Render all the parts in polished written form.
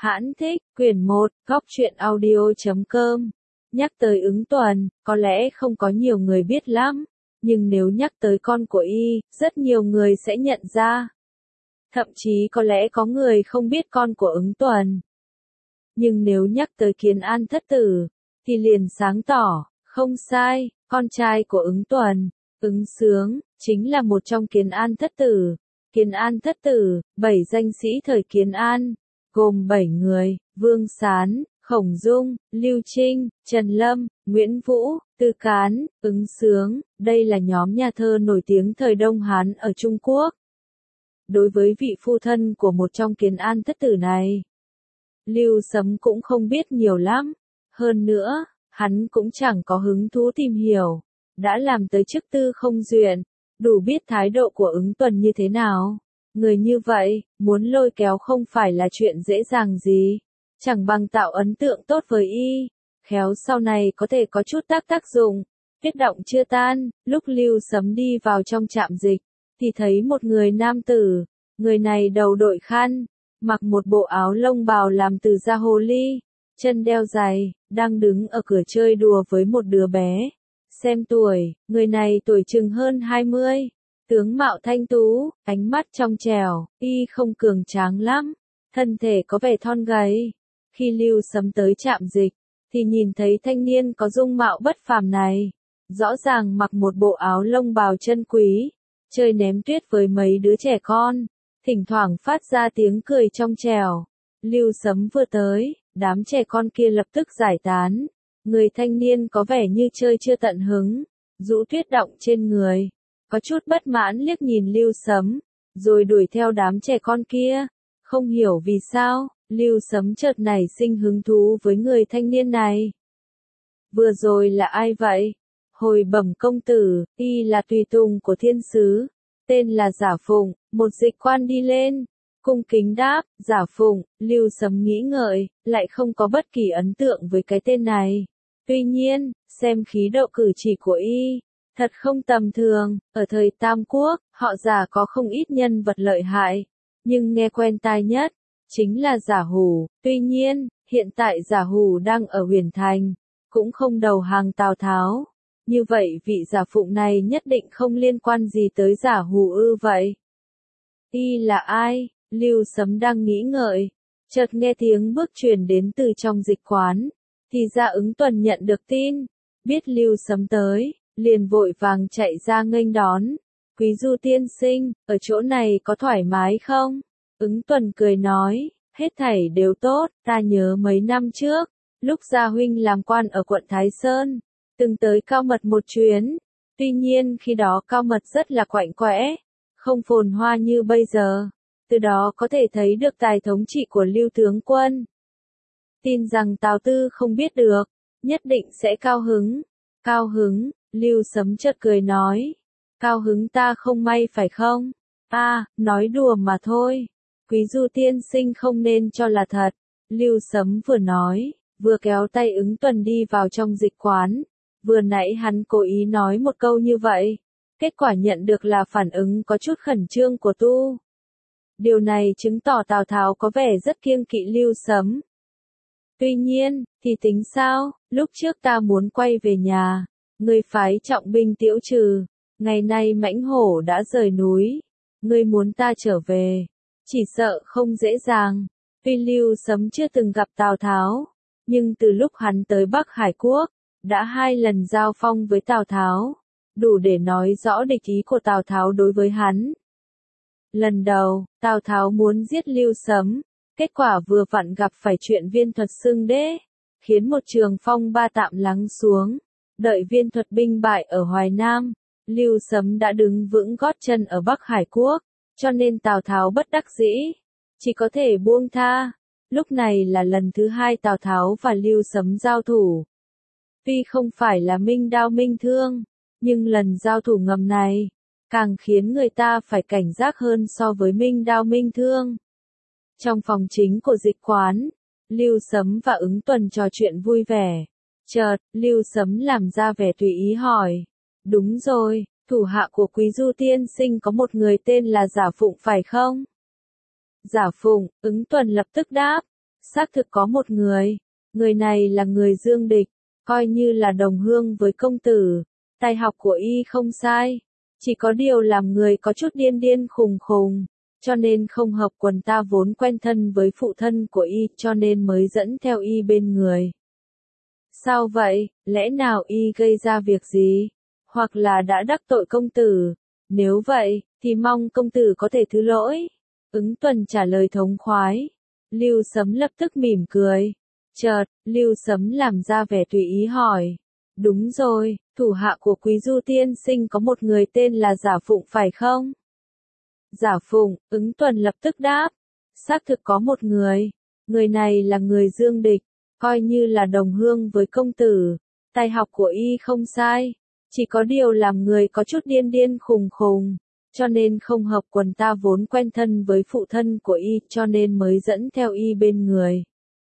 Hãn thích, quyển 1, góc truyện audio.com. Nhắc tới Ứng Tuần, có lẽ không có nhiều người biết lắm, nhưng nếu nhắc tới con của y, rất nhiều người sẽ nhận ra. Thậm chí có lẽ có người không biết con của Ứng Tuần. Nhưng nếu nhắc tới Kiến An thất tử, thì liền sáng tỏ, không sai, con trai của Ứng Tuần, Ứng Sướng, chính là một trong Kiến An thất tử. Kiến An thất tử, 7 danh sĩ thời Kiến An, gồm 7 người, Vương Sán, Khổng Dung, Lưu Trinh, Trần Lâm, Nguyễn Vũ, Tư Cán, Ứng Sướng, đây là nhóm nhà thơ nổi tiếng thời Đông Hán ở Trung Quốc. Đối với vị phu thân của một trong Kiến An thất tử này, Lưu Sấm cũng không biết nhiều lắm, hơn nữa, hắn cũng chẳng có hứng thú tìm hiểu, đã làm tới chức tư không duyện, đủ biết thái độ của Ứng Tuần như thế nào. Người như vậy, muốn lôi kéo không phải là chuyện dễ dàng gì, chẳng bằng tạo ấn tượng tốt với y, khéo sau này có thể có chút tác dụng. Tuyết động chưa tan, lúc Lưu Sấm đi vào trong trạm dịch, thì thấy một người nam tử, người này đầu đội khăn, mặc một bộ áo lông bào làm từ da hồ ly, chân đeo giày, đang đứng ở cửa chơi đùa với một đứa bé. Xem tuổi, người này tuổi chừng hơn 20, tướng mạo thanh tú, ánh mắt trong trẻo, y không cường tráng lắm, thân thể có vẻ thon gầy. Khi Lưu Sấm tới trạm dịch, thì nhìn thấy thanh niên có dung mạo bất phàm này, rõ ràng mặc một bộ áo lông bào chân quý, chơi ném tuyết với mấy đứa trẻ con, thỉnh thoảng phát ra tiếng cười trong trẻo. Lưu Sấm vừa tới, đám trẻ con kia lập tức giải tán. Người thanh niên có vẻ như chơi chưa tận hứng, rũ tuyết động trên người, có chút bất mãn liếc nhìn Lưu Sấm, rồi đuổi theo đám trẻ con kia. Không hiểu vì sao, Lưu Sấm chợt nảy sinh hứng thú với người thanh niên này. Vừa rồi là ai vậy? Hồi bẩm công tử, y là tùy tùng của thiên sứ, tên là Giả Phụng, một dịch quan đi lên. Cung kính đáp, Giả Phụng. Lưu Sấm nghĩ ngợi, lại không có bất kỳ ấn tượng với cái tên này. Tuy nhiên, xem khí độ cử chỉ của y, thật không tầm thường, ở thời Tam Quốc, họ Giả có không ít nhân vật lợi hại, nhưng nghe quen tai nhất, chính là Giả Hủ. Tuy nhiên, hiện tại Giả Hủ đang ở Huyền Thành, cũng không đầu hàng Tào Tháo. Như vậy vị Giả Phụng này nhất định không liên quan gì tới Giả Hủ ư vậy? Y là ai? Lưu Sấm đang nghĩ ngợi, chợt nghe tiếng bước truyền đến từ trong dịch quán. Thì ra Ứng Tuần nhận được tin, biết Lưu Sấm tới, liền vội vàng chạy ra nghênh đón. Quý Du tiên sinh, ở chỗ này có thoải mái không? Ứng Tuần cười nói, hết thảy đều tốt, ta nhớ mấy năm trước, lúc Gia huynh làm quan ở quận Thái Sơn, từng tới Cao Mật một chuyến. Tuy nhiên khi đó Cao Mật rất là quạnh quẽ, không phồn hoa như bây giờ. Từ đó có thể thấy được tài thống trị của Lưu tướng quân. Tin rằng Tào Tư không biết được, nhất định sẽ cao hứng. Cao hứng, Lưu Sấm chợt cười nói. Cao hứng ta không may phải không? Nói đùa mà thôi. Quý Du tiên sinh không nên cho là thật. Lưu Sấm vừa nói, vừa kéo tay Ứng Tuần đi vào trong dịch quán. Vừa nãy hắn cố ý nói một câu như vậy. Kết quả nhận được là phản ứng có chút khẩn trương của Tu. Điều này chứng tỏ Tào Tháo có vẻ rất kiêng kỵ Lưu Sấm. Tuy nhiên, thì tính sao, lúc trước ta muốn quay về nhà, ngươi phái trọng binh tiễu trừ, ngày nay mãnh hổ đã rời núi, ngươi muốn ta trở về, chỉ sợ không dễ dàng. Tuy Lưu Sấm chưa từng gặp Tào Tháo, nhưng từ lúc hắn tới Bắc Hải Quốc, đã 2 lần giao phong với Tào Tháo, đủ để nói rõ địch ý của Tào Tháo đối với hắn. Lần đầu, Tào Tháo muốn giết Lưu Sấm, kết quả vừa vặn gặp phải chuyện Viên Thuật xưng đế, khiến một trường phong ba tạm lắng xuống. Đợi Viên Thuật binh bại ở Hoài Nam, Lưu Sấm đã đứng vững gót chân ở Bắc Hải Quốc, cho nên Tào Tháo bất đắc dĩ, chỉ có thể buông tha. Lúc này là lần thứ 2 Tào Tháo và Lưu Sấm giao thủ. Tuy không phải là minh đao minh thương, nhưng lần giao thủ ngầm này, càng khiến người ta phải cảnh giác hơn so với minh đao minh thương. Trong phòng chính của dịch quán, Lưu Sấm và Ứng Tuần trò chuyện vui vẻ. Chợt, Lưu Sấm làm ra vẻ tùy ý hỏi. Đúng rồi, thủ hạ của Quý Du tiên sinh có một người tên là Giả Phụng phải không? Giả Phụng, Ứng Tuần lập tức đáp. Xác thực có một người này là người Dương Địch, coi như là đồng hương với công tử, tài học của y không sai, chỉ có điều làm người có chút điên điên khùng khùng, cho nên không hợp quần ta vốn quen thân với phụ thân của y cho nên mới dẫn theo y bên người. Sao vậy, lẽ nào y gây ra việc gì? Hoặc là đã đắc tội công tử? Nếu vậy, thì mong công tử có thể thứ lỗi. Ứng Tuần trả lời thống khoái. Lưu Sấm lập tức mỉm cười. Chợt, Lưu Sấm làm ra vẻ tùy ý hỏi. Đúng rồi, thủ hạ của Quý Du tiên sinh có một người tên là Giả Phụng phải không? Giả Phụng, Ứng Tuần lập tức đáp. Xác thực có một người này là người Dương Địch, coi như là đồng hương với công tử, tài học của y không sai, chỉ có điều làm người có chút điên điên khùng khùng, cho nên không hợp quần ta vốn quen thân với phụ thân của y cho nên mới dẫn theo y bên người.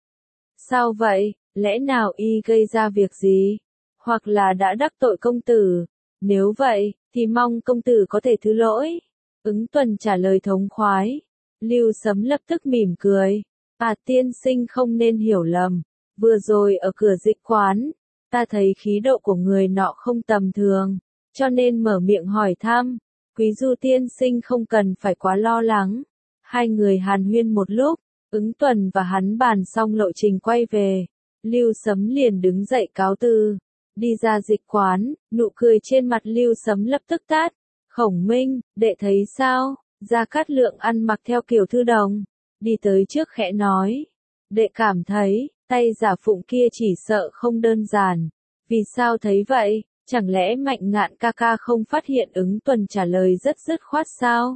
Sao vậy, lẽ nào y gây ra việc gì? Hoặc là đã đắc tội công tử? Nếu vậy, thì mong công tử có thể thứ lỗi. Ứng Tuần trả lời thống khoái. Lưu Sấm lập tức mỉm cười. Tiên sinh không nên hiểu lầm. Vừa rồi ở cửa dịch quán, ta thấy khí độ của người nọ không tầm thường, cho nên mở miệng hỏi thăm. Quý Du tiên sinh không cần phải quá lo lắng. Hai người hàn huyên một lúc, Ứng Tuần và hắn bàn xong lộ trình quay về. Lưu Sấm liền đứng dậy cáo từ. Đi ra dịch quán, nụ cười trên mặt Lưu Sấm lập tức tắt. Khổng Minh, đệ thấy sao? Gia Cát Lượng ăn mặc theo kiểu thư đồng, đi tới trước khẽ nói. Đệ cảm thấy, tay Giả Phụng kia chỉ sợ không đơn giản. Vì sao thấy vậy? Chẳng lẽ Mạnh Ngạn ca ca không phát hiện? Ứng Tuần trả lời rất dứt khoát sao?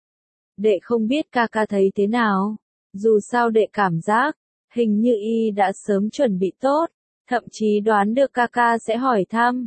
Đệ không biết ca ca thấy thế nào. Dù sao đệ cảm giác, hình như y đã sớm chuẩn bị tốt, thậm chí đoán được ca ca sẽ hỏi thăm.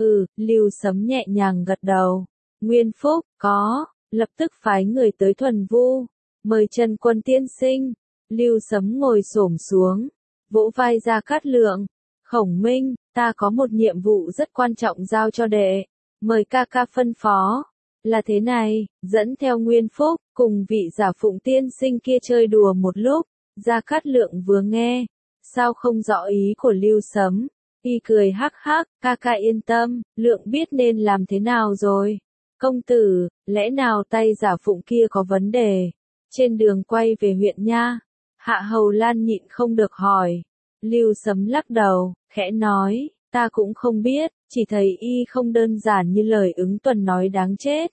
Lưu Sấm nhẹ nhàng gật đầu. Nguyên Phúc, có, lập tức phái người tới Thuần Vu, mời Trần Quân tiên sinh. Lưu Sấm ngồi xổm xuống, vỗ vai Gia Cát Lượng. Khổng Minh, ta có một nhiệm vụ rất quan trọng giao cho đệ, mời ca ca phân phó. Là thế này, dẫn theo Nguyên Phúc, cùng vị Giả Phụng tiên sinh kia chơi đùa một lúc. Gia Cát Lượng vừa nghe, sao không rõ ý của Lưu Sấm, y cười hắc hắc, ca ca yên tâm, Lượng biết nên làm thế nào rồi. Công tử, lẽ nào tay Giả Phụng kia có vấn đề? Trên đường quay về huyện nha, Hạ Hầu Lan nhịn không được hỏi. Lưu Sấm lắc đầu, khẽ nói, ta cũng không biết, chỉ thấy y không đơn giản như lời Ứng Tuần nói đáng chết.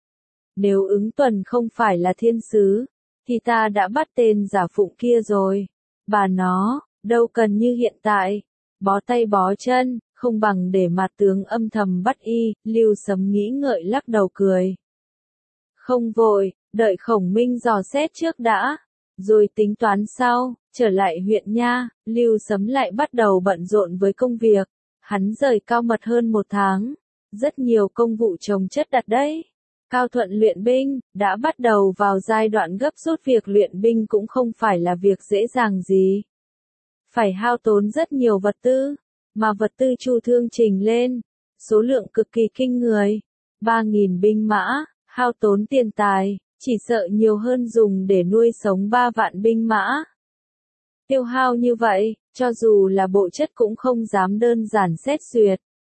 Nếu Ứng Tuần không phải là thiên sứ, thì ta đã bắt tên Giả Phụng kia rồi. Bà nó, đâu cần như hiện tại, bó tay bó chân, không bằng để mặt tướng âm thầm bắt y. Lưu Sấm nghĩ ngợi lắc đầu cười. Không vội, đợi Khổng Minh dò xét trước đã, rồi tính toán sau. Trở lại huyện nha, Lưu Sấm lại bắt đầu bận rộn với công việc. Hắn rời Cao Mật hơn 1 tháng, rất nhiều công vụ chồng chất đặt đấy. Cao Thuận luyện binh, đã bắt đầu vào giai đoạn gấp rút. Việc luyện binh cũng không phải là việc dễ dàng gì. Phải hao tốn rất nhiều vật tư, mà vật tư Chu Thương trình lên, số lượng cực kỳ kinh người. 3.000 binh mã, hao tốn tiền tài, chỉ sợ nhiều hơn dùng để nuôi sống 3 vạn binh mã. Tiêu hao như vậy, cho dù là bộ chất cũng không dám đơn giản xét duyệt.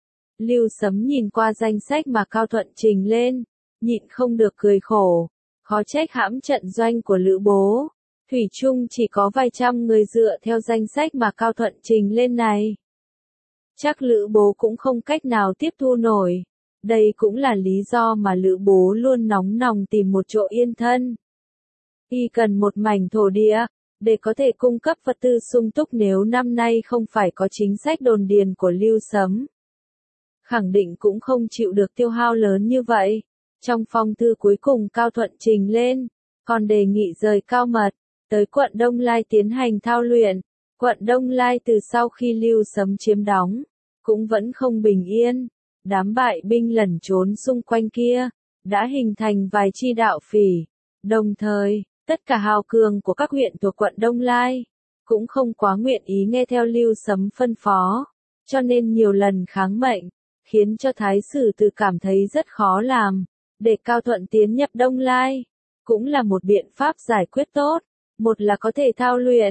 Lưu Sấm nhìn qua danh sách mà Cao Thuận trình lên, nhịn không được cười khổ. Khó trách hãm trận doanh của Lữ Bố, thủy chung chỉ có vài trăm người dựa theo danh sách mà Cao Thuận trình lên này. Chắc Lữ Bố cũng không cách nào tiếp thu nổi. Đây cũng là lý do mà Lữ Bố luôn nóng nòng tìm một chỗ yên thân. Y cần một mảnh thổ địa, để có thể cung cấp vật tư sung túc. Nếu năm nay không phải có chính sách đồn điền của Lưu Sấm, khẳng định cũng không chịu được tiêu hao lớn như vậy. Trong phong thư cuối cùng Cao Thuận trình lên, còn đề nghị rời Cao Mật, tới quận Đông Lai tiến hành thao luyện. Quận Đông Lai từ sau khi Lưu Sấm chiếm đóng, cũng vẫn không bình yên. Đám bại binh lẩn trốn xung quanh kia, đã hình thành vài chi đạo phỉ. Đồng thời, tất cả hào cường của các huyện thuộc quận Đông Lai, cũng không quá nguyện ý nghe theo Lưu Sấm phân phó, cho nên nhiều lần kháng mệnh, khiến cho Thái Sử Từ cảm thấy rất khó làm. Để Cao Thuận tiến nhập Đông Lai, cũng là một biện pháp giải quyết tốt. Một là có thể thao luyện,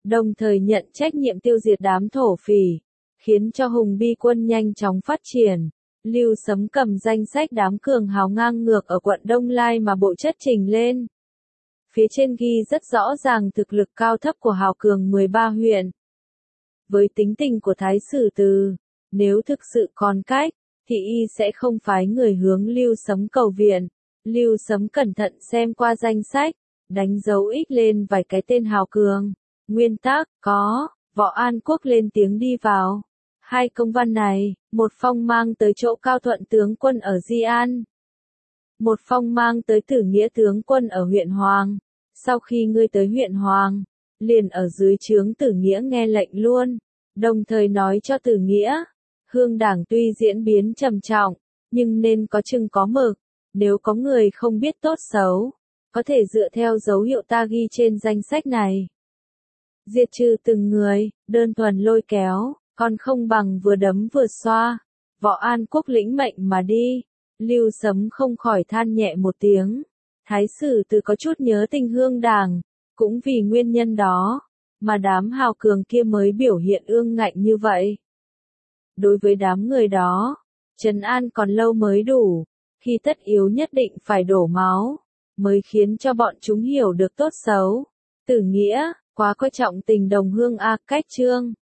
đồng thời nhận trách nhiệm tiêu diệt đám thổ phỉ, khiến cho Hùng Bi quân nhanh chóng phát triển. Lưu Sấm cầm danh sách đám cường hào ngang ngược ở quận Đông Lai mà bộ chất trình lên. Phía trên ghi rất rõ ràng thực lực cao thấp của hào cường 13 huyện. Với tính tình của Thái Sử Từ, nếu thực sự còn cách, thì y sẽ không phái người hướng Lưu Sấm cầu viện. Lưu Sấm cẩn thận xem qua danh sách, đánh dấu ích lên vài cái tên hào cường. Nguyên tắc, có, Võ An Quốc lên tiếng đi vào. Hai công văn này, một phong mang tới chỗ Cao Thuận tướng quân ở Di An. Một phong mang tới Tử Nghĩa tướng quân ở huyện Hoàng. Sau khi ngươi tới huyện Hoàng, liền ở dưới trướng Tử Nghĩa nghe lệnh luôn. Đồng thời nói cho Tử Nghĩa, Hương Đảng tuy diễn biến trầm trọng, nhưng nên có chừng có mực. Nếu có người không biết tốt xấu, có thể dựa theo dấu hiệu ta ghi trên danh sách này. Diệt trừ từng người, đơn thuần lôi kéo, còn không bằng vừa đấm vừa xoa. Võ An Quốc lĩnh mệnh mà đi. Lưu Sấm không khỏi than nhẹ một tiếng. Thái Sử Từ có chút nhớ tình Hương Đảng, cũng vì nguyên nhân đó, mà đám hào cường kia mới biểu hiện ương ngạnh như vậy. Đối với đám người đó, trấn an còn lâu mới đủ, khi tất yếu nhất định phải đổ máu, mới khiến cho bọn chúng hiểu được tốt xấu. Tử Nghĩa, quá coi trọng tình đồng hương a cách chương.